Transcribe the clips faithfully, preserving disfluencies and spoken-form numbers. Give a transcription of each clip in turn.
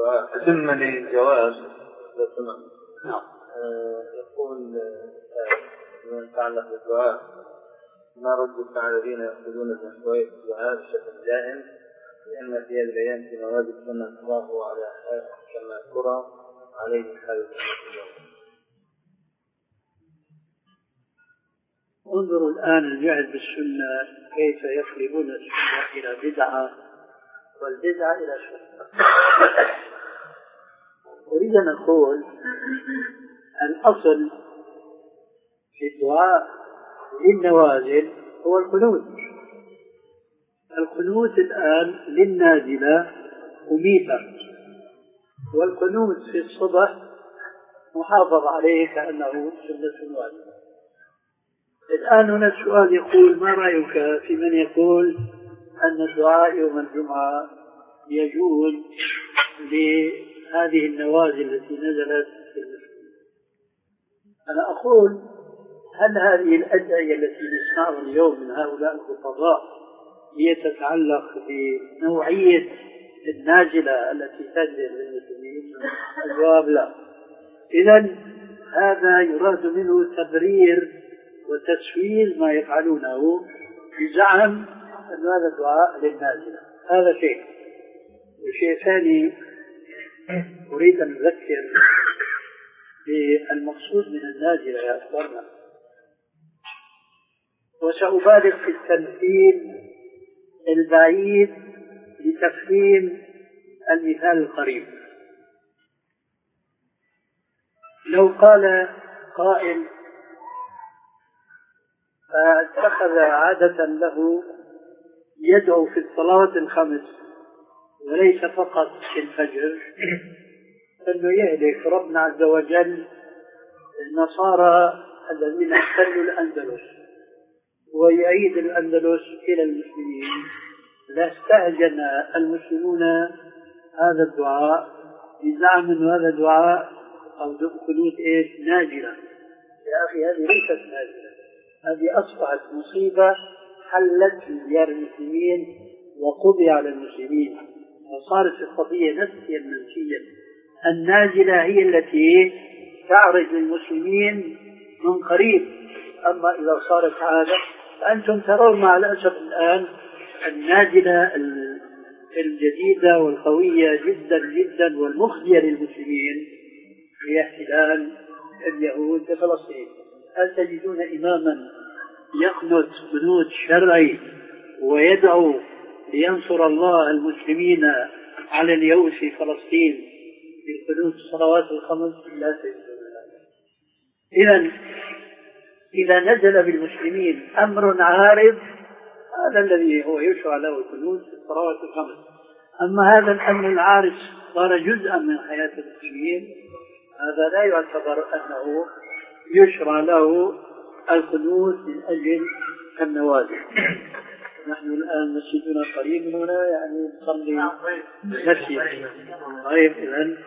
الدعاء ضمن الجواز. نعم. يقول من يتعلق بالدعاء: ما ردك على الذين يأخذون بمشروعية الدعاء بشكل دائم، لأن في هذه الأيام في مواد السنة الله على كما ترى عليه حال. انظروا الآن الجهل بالسنة كيف يقلبون السنة إلى بدعة والبدعة إلى سنة. أريد أن أقول الأصل في الدعاء للنوازل هو القنوت. القنوت الآن للنازلة أميتا، والقنوت في الصبح محافظ عليه كأنه سنة واجبة. الآن هنا السؤال يقول: ما رأيك في من يقول أن الدعاء يوم الجمعة يجوز لهذه النوازل التي نزلت في المسلمين؟ أنا أقول: هل هذه الأدعية التي نسمعها اليوم من هؤلاء الخطباء هي تتعلق بنوعية النازلة التي تنزل للمسلمين؟ الجواب لا. إذن هذا يراد منه تبرير وتسويل ما يفعلونه بزعم أن هذا الدعاء للنازلة. هذا شيء. وشيء ثاني أريد أن أذكر بالمقصود من النازلة يا أخوانا، وسأبالغ في التمثيل البعيد لتفهيم المثال القريب. لو قال قائل فاتخذ عادة له يدعو في الصلوات الخمس وليس فقط في الفجر، أنه يهلك ربنا عز وجل النصارى الذين احتلوا الأندلس ويعيد الأندلس إلى المسلمين، لاستهجن المسلمون هذا الدعاء بزعم أن هذا الدعاء أو قنوت إيش ناجلة. يا أخي هذه ليست ناجلة، هذه أصبحت مصيبة حلت في ديار المسلمين وقضي على المسلمين، وصارت القضية نفسيا منسيا. النازلة هي التي تعرض للمسلمين من قريب، أما إذا صارت عادة فأنتم ترون مع الأسف الآن النازلة الجديدة والقوية جدا جدا والمخزية للمسلمين هي احتلال اليهود في فلسطين. هل تجدون إماما يقنت قنوت شرعي ويدعو لينصر الله المسلمين على اليهود في فلسطين بقنوت الصلوات الخمس؟ لا تجدون هذا. إذن إذا نزل بالمسلمين أمر عارض هذا الذي هو يشرع له القنوت في الصلوات الخمس. أما هذا الأمر العارض صار جزءا من حياة المسلمين، هذا لا يعتبر أنه يشرع له القنوت من أجل النوازل. نحن الآن مسجدنا قريب هنا، يعني نصلي مسجد. طيب إذن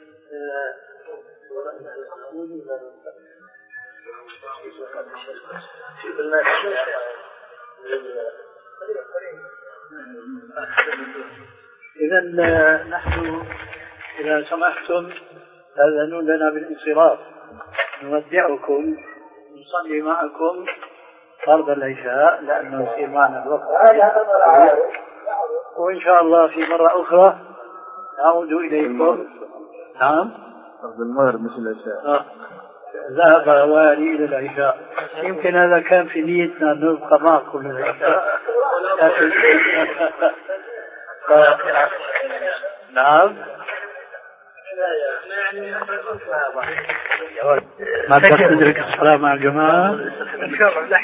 إذن نحن إذا سمحتم تأذنون لنا بالانصراف، نودعكم نصلي معكم فرض العشاء لأنه يصير معنا الوقت، وإن شاء الله في مرة أخرى نعود إليكم. نعم، فرض المغرب مش العشاء. آه. ذهب والي إلى العشاء، يمكن هذا كان في نيتنا أن نبقى معكم للعشاء. نعم، ما تقدر تدرك الصلاة مع الجماعة إن شاء الله.